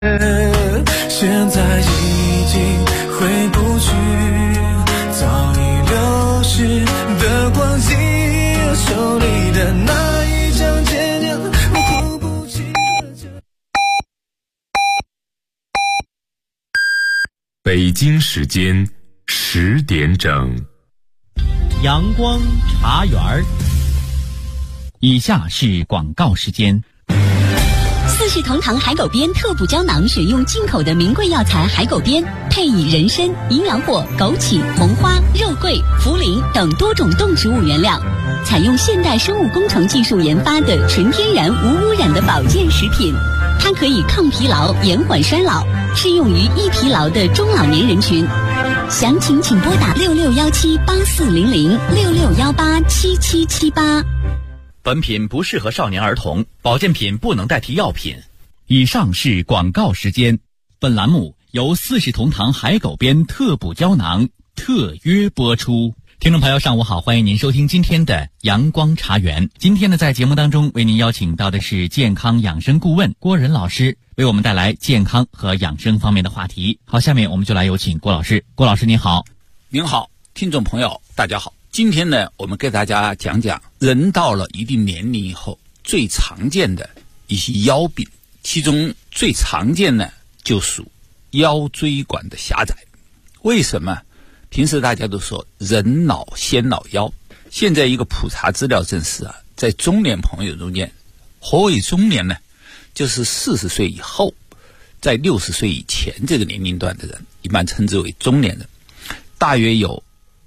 现在已经回不去，早已流逝的光景，手里的那一张渐渐糊不清的。 北京时间10点整， 阳光茶园儿。以下是广告时间。 四世同堂海狗鞭特补胶囊，选用进口的名贵药材海狗鞭，配以人参、营养果、枸杞、红花、肉桂、茯苓等多种动植物原料，采用现代生物工程技术研发的纯天然无污染的保健食品。它可以抗疲劳、延缓衰老，适用于易疲劳的中老年人群。详情请拨打6617840066187778。 本品不适合少年儿童，保健品不能代替药品。以上是广告时间。本栏目由四世同堂海狗鞭特补胶囊特约播出。听众朋友上午好，欢迎您收听今天的阳光茶园。今天呢，在节目当中为您邀请到的是健康养生顾问郭仁老师，为我们带来健康和养生方面的话题。好，下面我们就来有请郭老师。郭老师您好。 您好，听众朋友大家好。今天呢，我们给大家讲讲人到了一定年龄以后最常见的一些腰病，其中最常见呢就属腰椎管的狭窄。为什么？平时大家都说人老先老腰，现在一个普查资料证实在中年朋友中间，何谓中年呢？就是40岁以后，在60岁以前这个年龄段的人，一般称之为中年人，大约有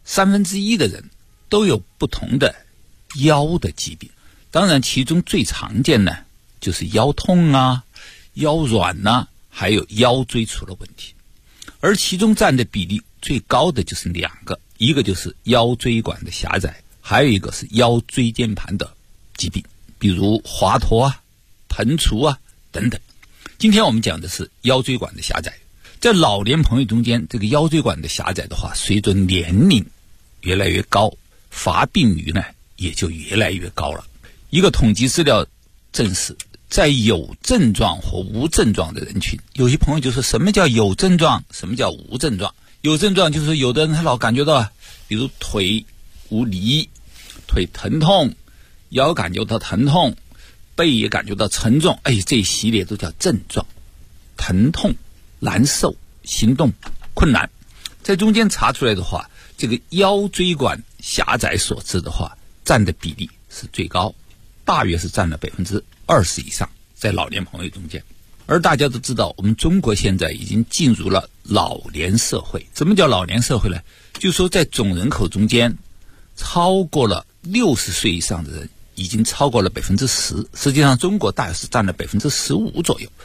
1/3的人都有不同的腰的疾病。当然其中最常见呢就是腰痛腰软还有腰椎出了问题。而其中占的比例最高的就是2个，一个就是腰椎管的狭窄，还有一个是腰椎间盘的疾病，比如滑脱盆楮等等。今天我们讲的是腰椎管的狭窄。在老年朋友中间，这个腰椎管的狭窄的话，随着年龄越来越高，发病率呢也就越来越高了。一个统计资料证实，在有症状或无症状的人群，有些朋友就说什么叫有症状，什么叫无症状。有症状就是有的人他老感觉到，比如腿无力、腿疼痛、腰感觉到疼痛、背也感觉到沉重，这一系列都叫症状。疼痛、难受、行动困难，在中间查出来的话，这个腰椎管狭窄所致的话，占的比例是最高，大约是占了20%以上，在老年朋友中间。而大家都知道，我们中国现在已经进入了老年社会。什么叫老年社会呢？就是说在总人口中间，超过了60岁以上的人已经超过了10%，实际上中国大约是占了15%左右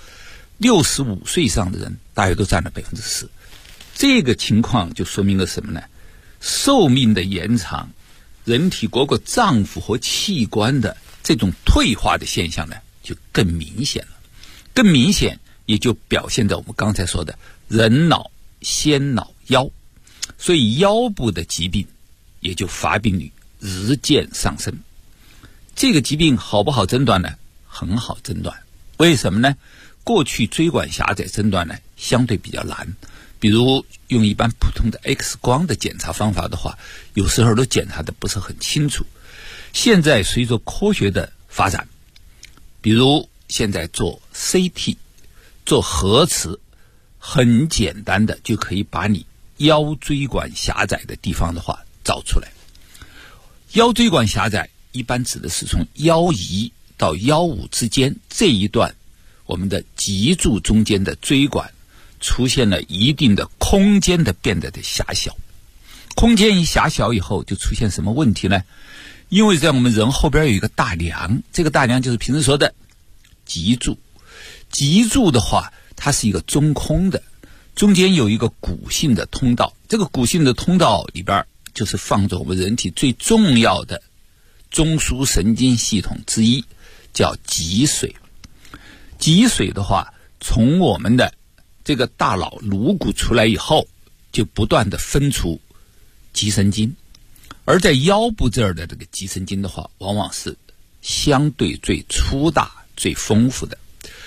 ，65岁以上的人大约都占了10%。这个情况就说明了什么呢？寿命的延长，人体各个脏腑和器官的这种退化的现象呢就更明显了。更明显也就表现在我们刚才说的人老先老腰，所以腰部的疾病也就发病率日渐上升。这个疾病好不好诊断呢？很好诊断。为什么呢？过去椎管狭窄诊断呢相对比较难，比如用一般普通的 X 光的检查方法的话，有时候都检查的不是很清楚。现在随着科学的发展，比如现在做 CT 做核磁，很简单的就可以把你腰椎管狭窄的地方的话找出来。腰椎管狭窄一般指的是从腰仪到腰五之间这一段，我们的脊柱中间的椎管出现了一定的空间的变得的狭小。空间一狭小以后，就出现什么问题呢？因为在我们人后边有一个大梁，这个大梁就是平时说的脊柱。脊柱的话，它是一个中空的，中间有一个骨性的通道，这个骨性的通道里边就是放着我们人体最重要的中枢神经系统之一，叫脊髓。脊髓的话，从我们的这个大脑颅骨出来以后，就不断的分出脊神经，而在腰部这儿的这个脊神经的话，往往是相对最粗大最丰富的。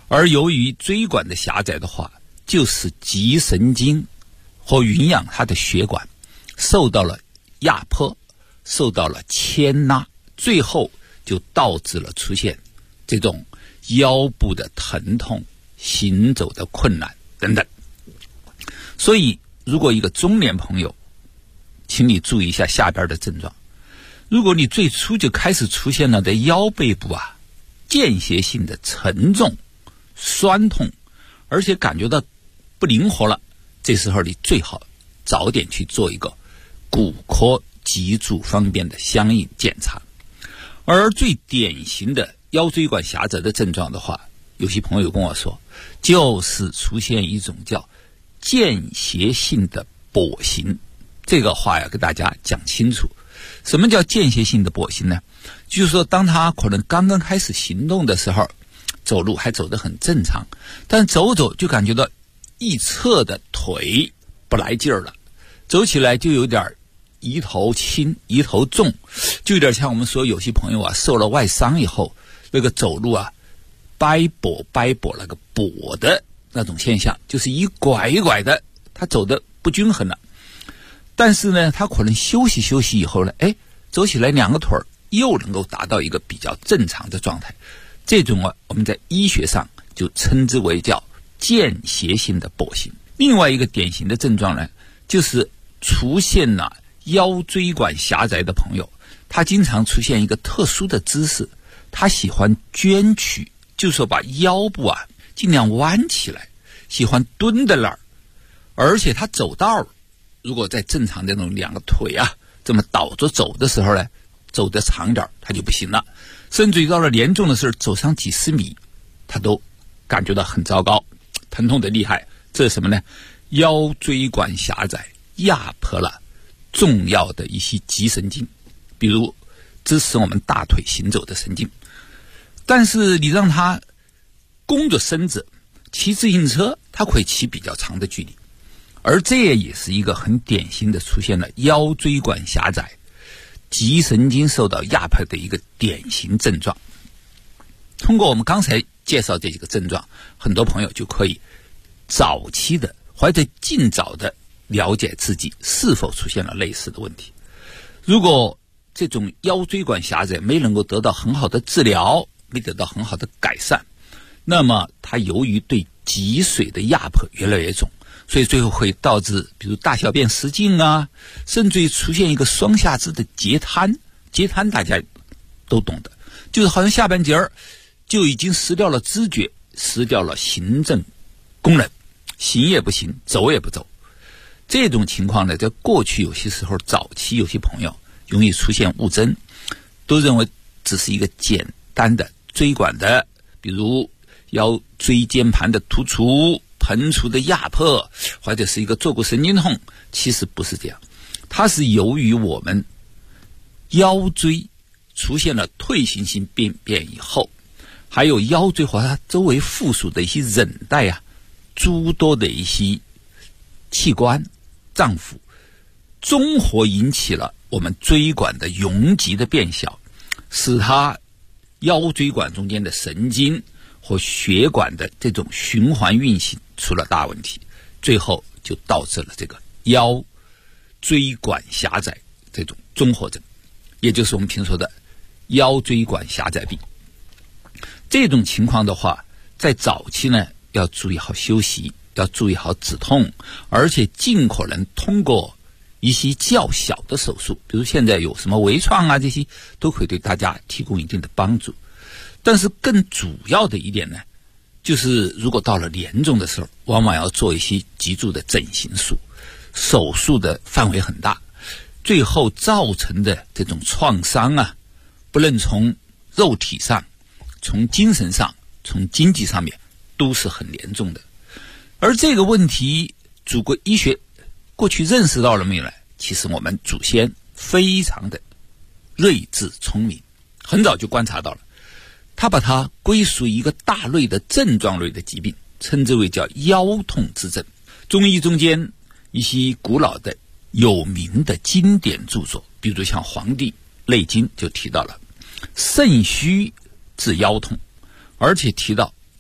而由于椎管的狭窄的话，就使脊神经和营养它的血管受到了压迫，受到了牵拉，最后就导致了出现这种腰部的疼痛、行走的困难等等。所以如果一个中年朋友，请你注意一下下边的症状。如果你最初就开始出现了在腰背部间歇性的沉重、酸痛，而且感觉到不灵活了，这时候你最好早点去做一个骨科脊柱方面的相应检查。而最典型的腰椎管狭窄的症状的话，有些朋友跟我说，就是出现一种叫间歇性的跛行。这个话要跟大家讲清楚，什么叫间歇性的跛行呢？就是说当他可能刚刚开始行动的时候，走路还走得很正常，但走走就感觉到一侧的腿不来劲儿了，走起来就有点一头轻一头重，就有点像我们说有些朋友受了外伤以后，那个走路掰跛那个跛的那种现象，就是一拐一拐的，他走得不均衡了。但是呢，他可能休息以后呢，走起来两个腿又能够达到一个比较正常的状态。这种我们在医学上就称之为叫间歇性的跛行。另外一个典型的症状呢，就是出现了腰椎管狭窄的朋友，他经常出现一个特殊的姿势，他喜欢蜷曲，就是说把腰部尽量弯起来，喜欢蹲在那儿，而且他走道如果在正常的那种两个腿这么倒着走的时候呢，走得长一点他就不行了，甚至于到了严重的时候，走上几十米他都感觉到很糟糕，疼痛的厉害。这是什么呢？腰椎管狭窄压迫了重要的一些脊神经，比如支持我们大腿行走的神经。但是你让他弓着身子骑自行车，他可以骑比较长的距离，而这也是一个很典型的出现了腰椎管狭窄、脊神经受到压迫的一个典型症状。通过我们刚才介绍这几个症状，很多朋友就可以早期的或者尽早的了解自己是否出现了类似的问题。如果这种腰椎管狭窄没能够得到很好的治疗，没得到很好的改善，那么它由于对脊髓的压迫越来越重，所以最后会导致比如大小便失禁甚至于出现一个双下肢的截瘫。截瘫大家都懂的，就是好像下半截就已经失掉了知觉，失掉了行政功能，行也不行，走也不走。这种情况呢，在过去有些时候早期有些朋友容易出现误诊，都认为只是一个简单的椎管的，比如腰椎间盘的突出、盆出的压迫，或者是一个坐骨神经痛。其实不是这样，它是由于我们腰椎出现了退行性病变以后，还有腰椎和它周围附属的一些韧带诸多的一些器官脏腑综合引起了我们椎管的容积的变小，使它腰椎管中间的神经和血管的这种循环运行出了大问题，最后就导致了这个腰椎管狭窄这种综合症，也就是我们平时说的腰椎管狭窄病。这种情况的话，在早期呢要注意好休息，要注意好止痛，而且尽可能通过一些较小的手术，比如现在有什么微创这些都可以对大家提供一定的帮助。但是更主要的一点呢，就是如果到了严重的时候，往往要做一些脊柱的整形术，手术的范围很大，最后造成的这种创伤不论从肉体上、从精神上、从经济上面都是很严重的。而这个问题祖国医学过去认识到了没有呢？其实我们祖先非常的睿智聪明，很早就观察到了，他把它归属一个大类的症状类的疾病，称之为叫腰痛之症。中医中间一些古老的有名的经典著作，比如像《黄帝内经》就提到了肾虚治腰痛，而且提到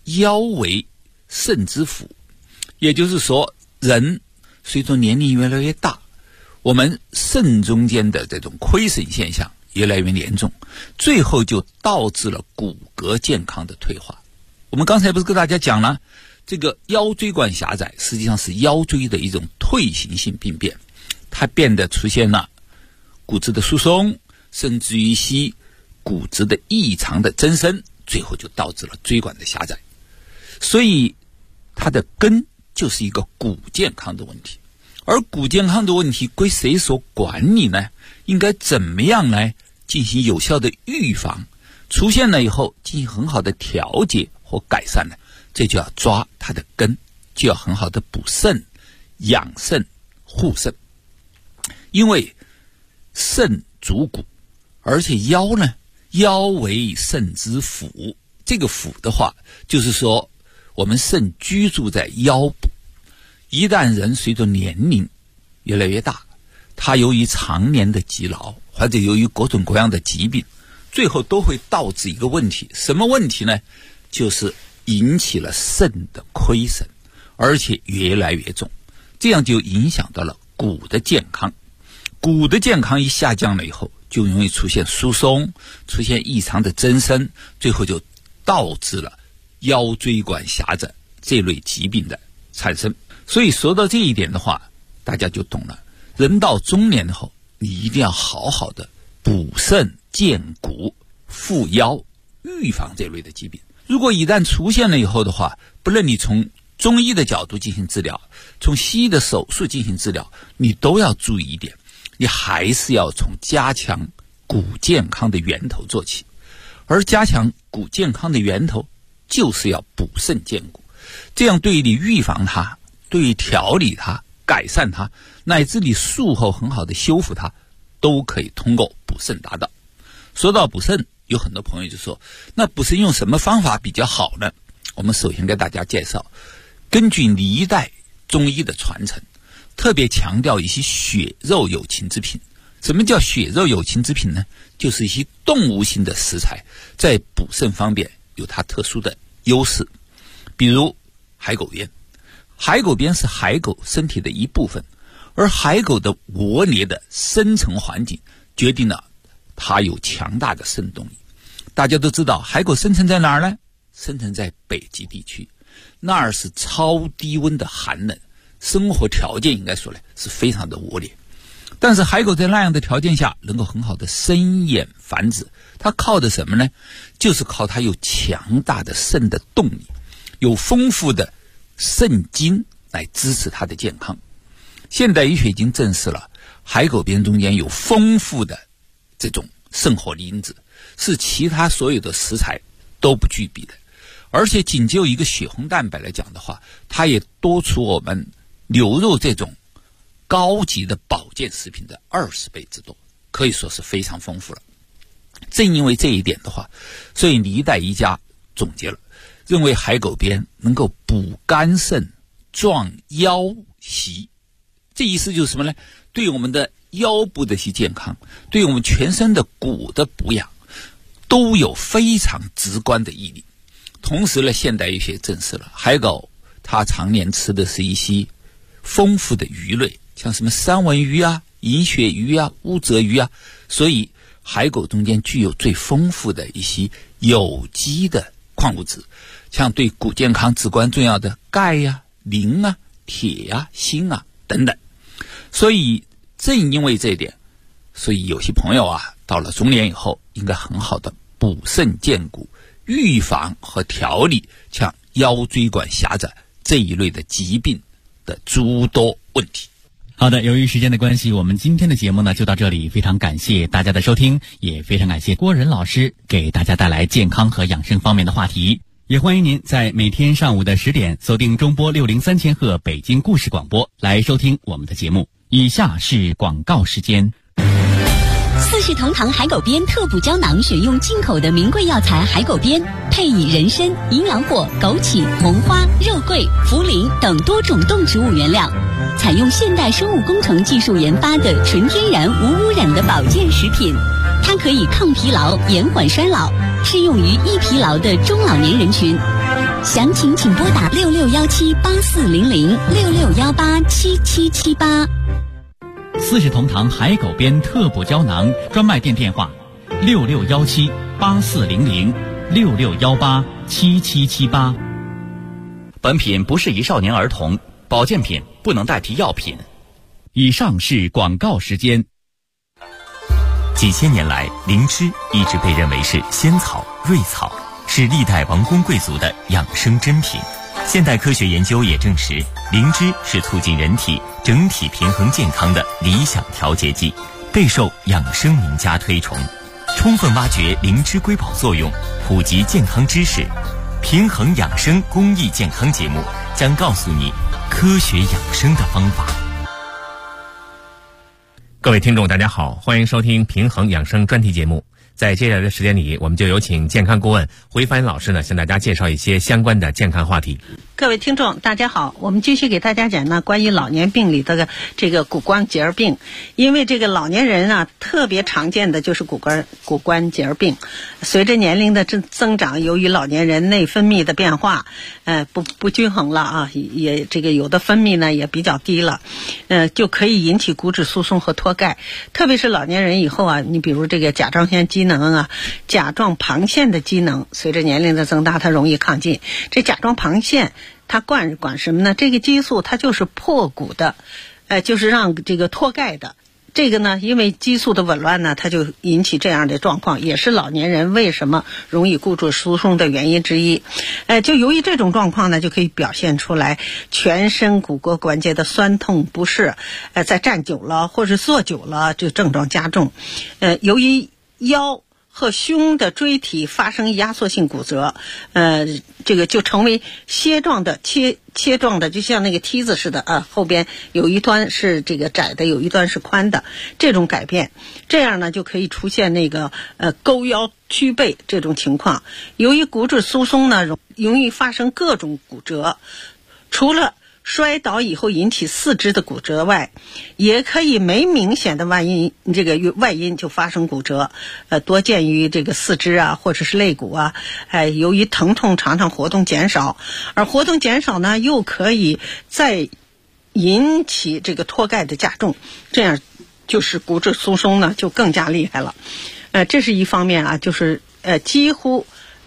腰为肾之府，也就是说，人随着年龄越来越大，我们肾中间的这种亏损现象越来越严重，最后就导致了骨骼健康的退化。我们刚才不是跟大家讲了，这个腰椎管狭窄实际上是腰椎的一种退行性病变，它变得出现了骨质的疏松，甚至于一些骨质的异常的增生，最后就导致了椎管的狭窄。所以它的根就是一个骨健康的问题。而骨健康的问题归谁所管理呢？应该怎么样来进行有效的预防？出现了以后进行很好的调节或改善呢？这就要抓它的根，就要很好的补肾、养肾、护肾。因为肾主骨，而且腰呢，腰为肾之府。这个府的话，就是说我们肾居住在腰部。一旦人随着年龄越来越大，他由于常年的积劳，或者由于各种各样的疾病，最后都会导致一个问题。什么问题呢？就是引起了肾的亏损，而且越来越重，这样就影响到了骨的健康。骨的健康一下降了以后，就容易出现疏松，出现异常的增生，最后就导致了腰椎管狭窄这类疾病的产生。所以说到这一点的话，大家就懂了，人到中年后，你一定要好好的补肾健骨护腰，预防这类的疾病。如果一旦出现了以后的话，不论你从中医的角度进行治疗，从西医的手术进行治疗，你都要注意一点，你还是要从加强骨健康的源头做起。而加强骨健康的源头就是要补肾健骨，这样对于你预防它，对于调理它，改善它，乃至你术后很好的修复它，都可以通过补肾达到。说到补肾，有很多朋友就说，那补肾用什么方法比较好呢？我们首先给大家介绍，根据历代中医的传承，特别强调一些血肉有情之品。什么叫血肉有情之品呢？就是一些动物性的食材在补肾方面有它特殊的优势。比如海狗鞭，海狗鞭是海狗身体的一部分，而海狗的窝捏的生存环境决定了它有强大的肾动力。大家都知道海狗生存在哪儿呢？生存在北极地区，那儿是超低温的寒冷，生活条件应该说呢是非常的恶劣。但是海狗在那样的条件下能够很好的生衍繁殖，它靠的什么呢？就是靠它有强大的肾的动力，有丰富的肾精来支持它的健康。现代医学已经证实了，海狗鞭中间有丰富的这种肾活力因子，是其他所有的食材都不具备的。而且仅就一个血红蛋白来讲的话，它也多出我们牛肉这种高级的保健食品的20倍之多，可以说是非常丰富了。正因为这一点的话，所以历代医家总结了，认为海狗鞭能够补肝肾、壮腰膝。这意思就是什么呢？对我们的腰部的一些健康，对我们全身的骨的补养，都有非常直观的意义。同时呢，现代医学证实了，海狗它常年吃的是一些丰富的鱼类，像什么三文鱼啊、银鳕鱼啊、乌贼鱼啊，所以海狗中间具有最丰富的一些有机的矿物质，像对骨健康至关重要的钙呀、磷啊、铁啊、锌啊等等。所以正因为这一点，所以有些朋友啊，到了中年以后，应该很好的补肾健骨，预防和调理像腰椎管狭窄这一类的疾病的诸多问题。 好的，由于时间的关系，我们今天的节目呢就到这里，非常感谢大家的收听，也非常感谢郭仁老师给大家带来健康和养生方面的话题。也欢迎您在每天上午的10点锁定中波603千赫北京故事广播来收听我们的节目。以下是广告时间。 四世同堂海狗鞭特补胶囊选用进口的名贵药材海狗鞭，配以人参、营养火、枸杞、红花、肉桂、茯苓等多种动植物原料，采用现代生物工程技术研发的纯天然无污染的保健食品。它可以抗疲劳、延缓衰老，适用于易疲劳的中老年人群。 详情请拨打6617840066187778。 四世同堂海狗鞭特补胶囊专卖店电话：6617840066187778。本品不适宜少年儿童，保健品不能代替药品。以上是广告时间。 几千年来，灵芝一直被认为是仙草、瑞草，是历代王公贵族的养生珍品。现代科学研究也证实，灵芝是促进人体整体平衡健康的理想调节剂，备受养生名家推崇。充分挖掘灵芝瑰宝作用，普及健康知识，平衡养生公益健康节目将告诉你科学养生的方法。 各位听众大家好，欢迎收听平衡养生专题节目。在接下来的时间里，我们就有请健康顾问回帆老师呢，向大家介绍一些相关的健康话题。 各位听众大家好，我们继续给大家讲呢关于老年病里的这个骨关节病。因为这个老年人啊，特别常见的就是骨关节病。随着年龄的增长，由于老年人内分泌的变化不均衡了啊，也这个有的分泌呢也比较低了，就可以引起骨质疏松和脱钙。特别是老年人以后啊，你比如这个甲状腺机能啊，甲状旁腺的机能随着年龄的增大，它容易亢进。这甲状旁腺它管什么呢？这个激素它就是破骨的，就是让这个脱钙的。这个呢，因为激素的紊乱呢，它就引起这样的状况，也是老年人为什么容易骨质疏松的原因之一。就由于这种状况呢，就可以表现出来全身骨骼关节的酸痛不适，在站久了或是坐久了，这症状加重。由于腰和胸的椎体发生压缩性骨折，这个就成为切状的，就像那个梯子似的啊，后边有一端是这个窄的，有一端是宽的，这种改变，这样呢就可以出现那个勾腰屈背这种情况。由于骨质疏松呢，容易发生各种骨折，除了摔倒以后引起四肢的骨折外，也可以没明显的外因就发生骨折，多见于这个四肢啊或者是肋骨啊。由于疼痛常常活动减少，而活动减少呢又可以再引起这个脱钙的加重，这样就是骨质疏松呢就更加厉害了。这是一方面啊，就是几乎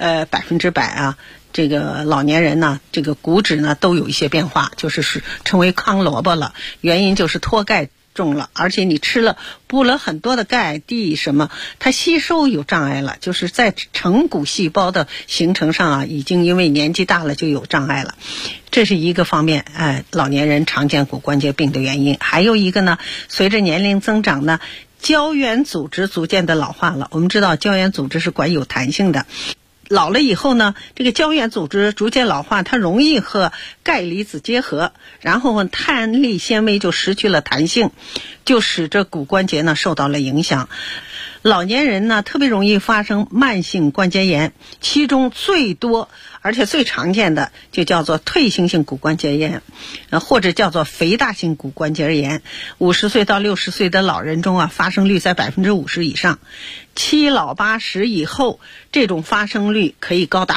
100%啊。这个老年人呢，这个骨质呢都有一些变化，就是成为糠萝卜了。原因就是脱钙重了，而且你补了很多的钙D什么，它吸收有障碍了，就是在成骨细胞的形成上啊，已经因为年纪大了就有障碍了。这是一个方面，老年人常见骨关节病的原因。还有一个呢，随着年龄增长呢，胶原组织逐渐的老化了。我们知道胶原组织是管有弹性的。老了以后呢，这个胶原组织逐渐老化，它容易和钙离子结合，然后碳粒纤维就失去了弹性，就使这骨关节呢受到了影响。老年人呢特别容易发生慢性关节炎，其中最多而且最常见的就叫做退行性骨关节炎，或者叫做肥大性骨关节炎。50岁到60岁的老人中啊，发生率在50%以上。七老八十以后，这种发生率可以高达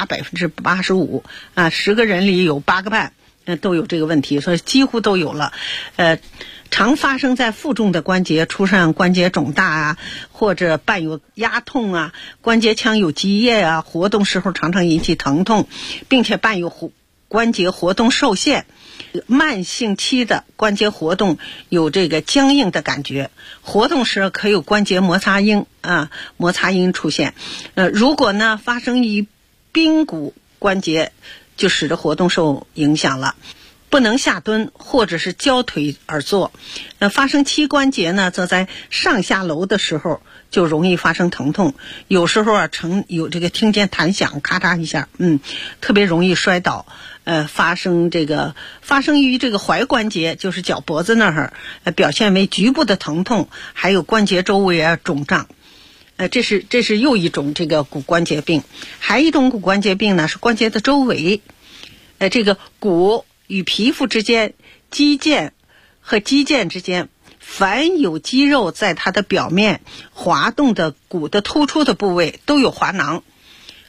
85%啊，10个人里有8个半都有这个问题，所以几乎都有了。常发生在负重的关节，出现关节肿大啊，或者伴有压痛啊，关节腔有积液啊，活动时候常常引起疼痛，并且伴有关节活动受限。慢性期的关节活动有这个僵硬的感觉，活动时可有关节摩擦音出现。如果呢发生于髌骨关节，就使得活动受影响了。不能下蹲或者是交腿而坐。发生膝关节呢，则在上下楼的时候就容易发生疼痛，有时候啊有这个听见弹响，咔嚓一下，特别容易摔倒。发生于这个踝关节，就是脚脖子那儿，表现为局部的疼痛，还有关节周围啊肿胀。这是又一种这个骨关节病。还一种骨关节病呢，是关节的周围，这个骨与皮肤之间，肌腱和肌腱之间，凡有肌肉在它的表面滑动的骨的突出的部位都有滑囊。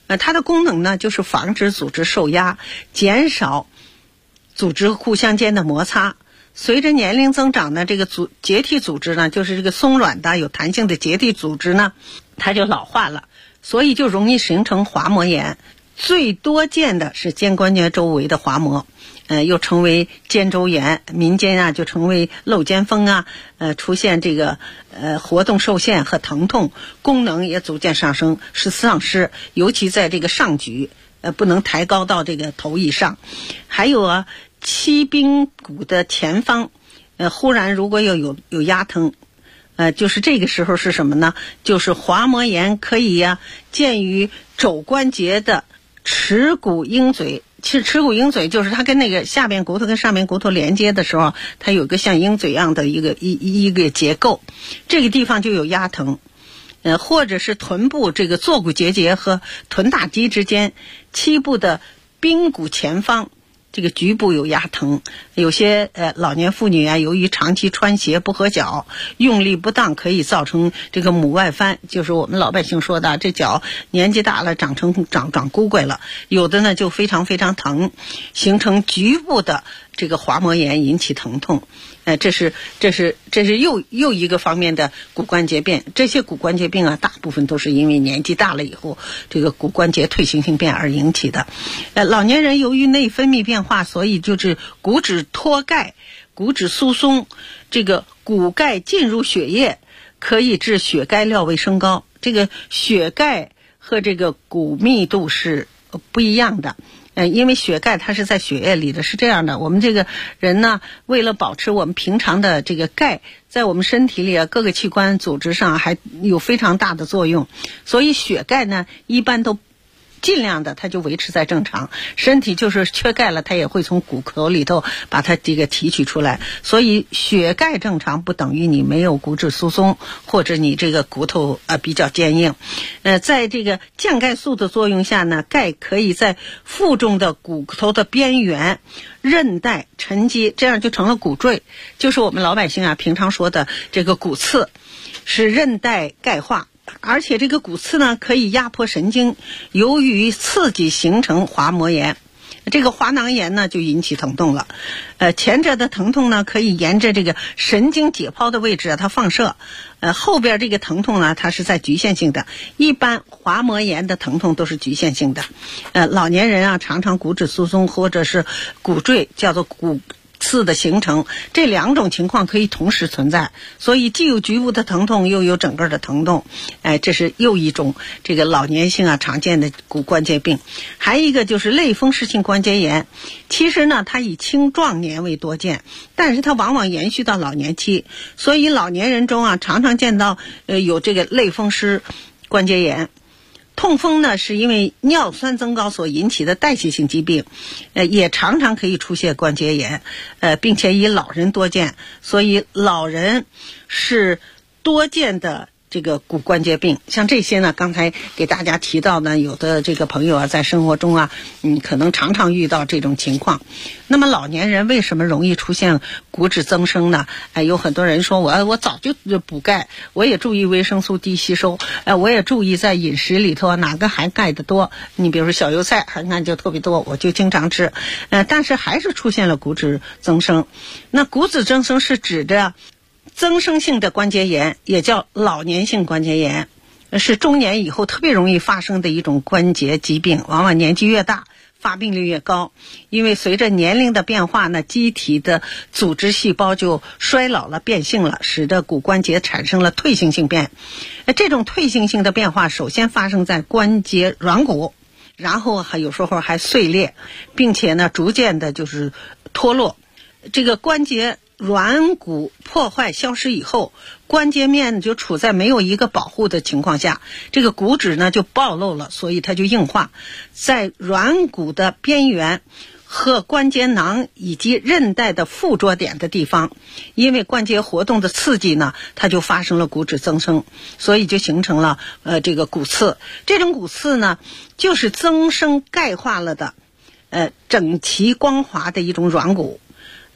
它的功能呢就是防止组织受压，减少组织互相间的摩擦。随着年龄增长呢，这个结缔组织呢，就是这个松软的有弹性的结缔组织呢，它就老化了，所以就容易形成滑膜炎。最多见的是肩关节周围的滑膜，又称为肩周炎，民间啊就称为漏肩风啊，出现这个活动受限和疼痛，功能也逐渐上升，是丧失，尤其在这个上举，不能抬高到这个头以上。还有啊，膝髌骨的前方，忽然如果有压疼，就是这个时候是什么呢？就是滑膜炎可以见于肘关节的耻骨鹰嘴。其实耻骨鹰嘴就是它跟那个下边骨头跟上边骨头连接的时候，它有一个像鹰嘴一样的一个结构，这个地方就有压疼。或者是臀部这个坐骨结节和臀大肌之间，膝部的髌骨前方这个局部有压疼。有些老年妇女由于长期穿鞋不合脚，用力不当，可以造成这个母外翻，就是我们老百姓说的这脚年纪大了长骨怪了。有的呢就非常非常疼，形成局部的这个滑膜炎，引起疼痛。这是又一个方面的骨关节病。这些骨关节病大部分都是因为年纪大了以后，这个骨关节退行性变而引起的。老年人由于内分泌变化，所以就是骨质脱钙、骨质疏松，这个骨钙进入血液，可以致血钙料位升高。这个血钙和这个骨密度是不一样的。因为血钙它是在血液里的，是这样的，我们这个人呢，为了保持我们平常的这个钙在我们身体里各个器官组织上还有非常大的作用，所以血钙呢一般都尽量的它就维持在正常，身体就是缺钙了，它也会从骨头里头把它这个提取出来。所以血钙正常不等于你没有骨质疏松，或者你这个骨头比较坚硬。在这个降钙素的作用下呢，钙可以在负重的骨头的边缘、韧带沉积，这样就成了骨赘，就是我们老百姓平常说的这个骨刺，使韧带钙化。而且这个骨刺呢可以压迫神经，由于刺激形成滑膜炎，这个滑囊炎呢就引起疼痛了。前者的疼痛呢可以沿着这个神经解剖的位置它放射，后边这个疼痛呢它是在局限性的。一般滑膜炎的疼痛都是局限性的。老年人常常骨质疏松或者是骨赘，叫做骨刺的形成，这两种情况可以同时存在，所以既有局部的疼痛，又有整个的疼痛。这是又一种这个老年性常见的骨关节病。还有一个就是类风湿性关节炎，其实呢它以青壮年为多见，但是它往往延续到老年期，所以老年人中常常见到有这个类风湿关节炎。痛风呢是因为尿酸增高所引起的代谢性疾病，也常常可以出现关节炎，并且以老人多见，所以老人是多见的这个骨关节病。像这些呢，刚才给大家提到呢，有的这个朋友在生活中可能常常遇到这种情况。那么老年人为什么容易出现骨质增生呢？有很多人说我早就补钙，我也注意维生素 D 吸收，我也注意在饮食里头哪个含钙的多，你比如说小油菜含钙就特别多，我就经常吃，但是还是出现了骨质增生。那骨质增生是指着增生性的关节炎，也叫老年性关节炎，是中年以后特别容易发生的一种关节疾病，往往年纪越大发病率越高。因为随着年龄的变化呢，机体的组织细胞就衰老了变性了，使得骨关节产生了退行性变。这种退行性的变化首先发生在关节软骨，然后有时候还碎裂，并且呢逐渐的就是脱落。这个关节软骨破坏消失以后，关节面就处在没有一个保护的情况下，这个骨质呢就暴露了，所以它就硬化。在软骨的边缘和关节囊以及韧带的附着点的地方，因为关节活动的刺激呢，它就发生了骨质增生，所以就形成了这个骨刺。这种骨刺呢就是增生钙化了的整齐光滑的一种软骨。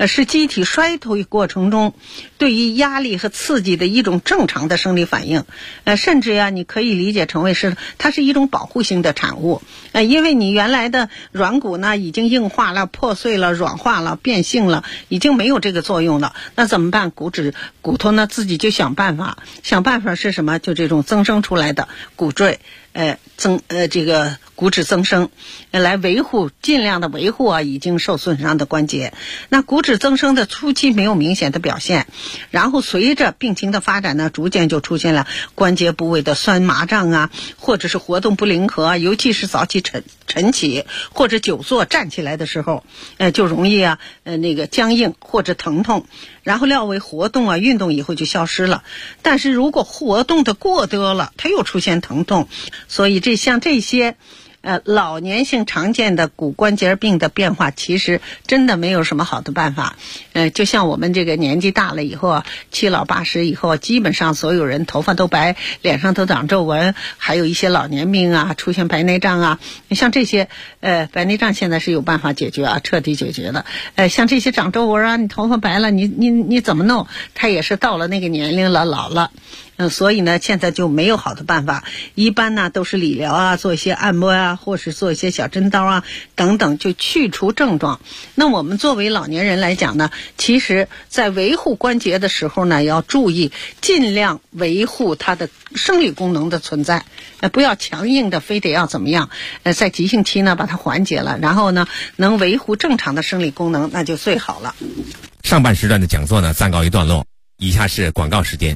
是机体衰退过程中对于压力和刺激的一种正常的生理反应。甚至呀，你可以理解成为它是一种保护性的产物。因为你原来的软骨呢已经硬化了、破碎了、软化了、变性了，已经没有这个作用了。那怎么办？骨头呢自己就想办法是什么？就这种增生出来的骨赘，这个骨质增生，来尽量的维护啊已经受损伤的关节。那骨质增生的初期没有明显的表现，然后随着病情的发展呢，逐渐就出现了关节部位的酸麻胀啊，或者是活动不灵活，尤其是早期晨起或者久坐站起来的时候，就容易那个僵硬或者疼痛，然后略微活动啊运动以后就消失了。但是如果活动的过多了，它又出现疼痛。所以像这些老年性常见的骨关节病的变化，其实真的没有什么好的办法。就像我们这个年纪大了以后，7老80以后，基本上所有人头发都白，脸上都长皱纹，还有一些老年病啊，出现白内障啊。像这些白内障现在是有办法解决啊，彻底解决的。像这些长皱纹啊，你头发白了，你怎么弄？它也是到了那个年龄了，老了。所以呢，现在就没有好的办法，一般呢都是理疗啊，做一些按摩啊，或是做一些小针刀啊等等，就去除症状。那我们作为老年人来讲呢，其实在维护关节的时候呢，要注意尽量维护它的生理功能的存在，不要强硬的非得要怎么样。在急性期呢把它缓解了，然后呢能维护正常的生理功能，那就最好了。 上半时段的讲座呢暂告一段落，以下是广告时间。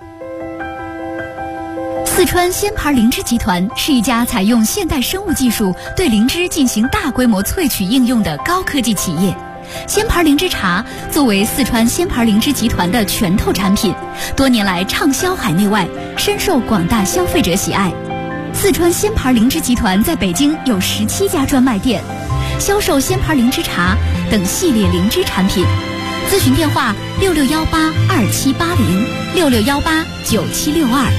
四川仙牌灵芝集团是一家采用现代生物技术对灵芝进行大规模萃取应用的高科技企业。仙牌灵芝茶作为四川仙牌灵芝集团的拳头产品，多年来畅销海内外，深受广大消费者喜爱。四川仙牌灵芝集团在北京有17家专卖店，销售仙牌灵芝茶等系列灵芝产品。咨询电话66182780，66189762。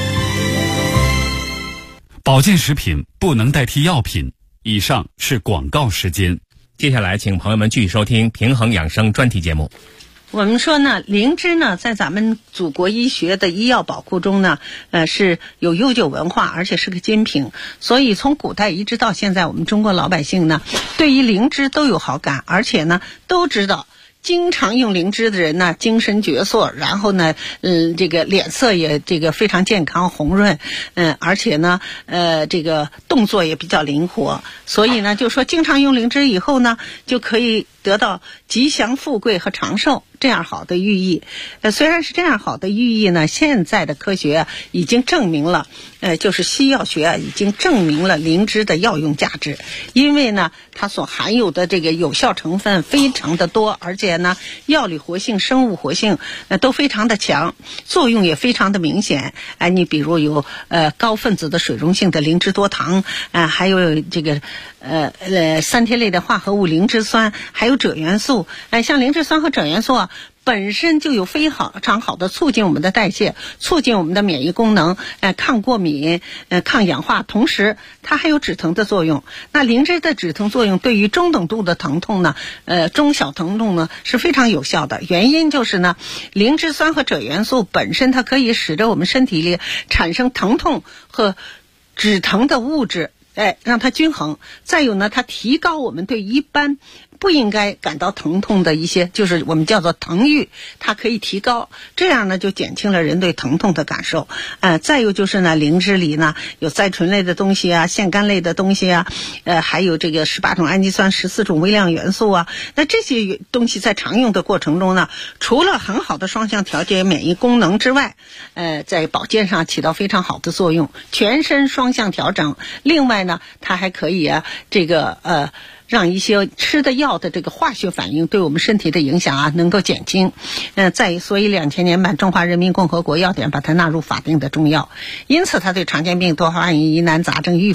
保健食品不能代替药品。以上是广告时间。 接下来请朋友们继续收听平衡养生专题节目。 我们说呢，灵芝呢在咱们祖国医学的医药宝库中呢，是有悠久文化，而且是个精品。所以从古代一直到现在，我们中国老百姓呢对于灵芝都有好感，而且呢都知道经常用灵芝的人呢，精神矍铄，然后呢，这个脸色也这个非常健康红润，而且呢，这个动作也比较灵活，所以呢，就说经常用灵芝以后呢，就可以得到吉祥富贵和长寿这样好的寓意。虽然是这样好的寓意呢，现在的科学已经证明了，就是西药学已经证明了灵芝的药用价值，因为呢，它所含有的这个有效成分非常的多，而且呢，药理活性、生物活性都非常的强，作用也非常的明显。你比如有高分子的水溶性的灵芝多糖，还有这个三萜类的化合物灵芝酸，还有锗元素。像灵芝酸和锗元素啊，本身就有非常好的促进我们的代谢，促进我们的免疫功能，抗过敏，抗氧化，同时它还有止疼的作用。那灵芝的止疼作用对于中等度的疼痛呢，中小疼痛呢是非常有效的。原因就是呢，灵芝酸和锗元素本身它可以使得我们身体里产生疼痛和止疼的物质，让它均衡。再有呢，它提高我们对一般不应该感到疼痛的一些，就是我们叫做疼欲，它可以提高，这样呢就减轻了人对疼痛的感受。再有就是呢，灵芝里呢有甾醇类的东西啊，腺苷类的东西啊，还有这个18种氨基酸、14种微量元素啊。那这些东西在常用的过程中呢，除了很好的双向调节免疫功能之外，在保健上起到非常好的作用，全身双向调整。另外呢，它还可以这个让一些吃的药的这个化学反应对我们身体的影响能够减轻。所以2000年版中华人民共和国药典把它纳入法定的中药，因此它对常见病、多发性疑难杂症、预